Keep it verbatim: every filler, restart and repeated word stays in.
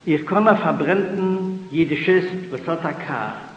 Ich kann auf verbrennten jüdisches, was hat er K.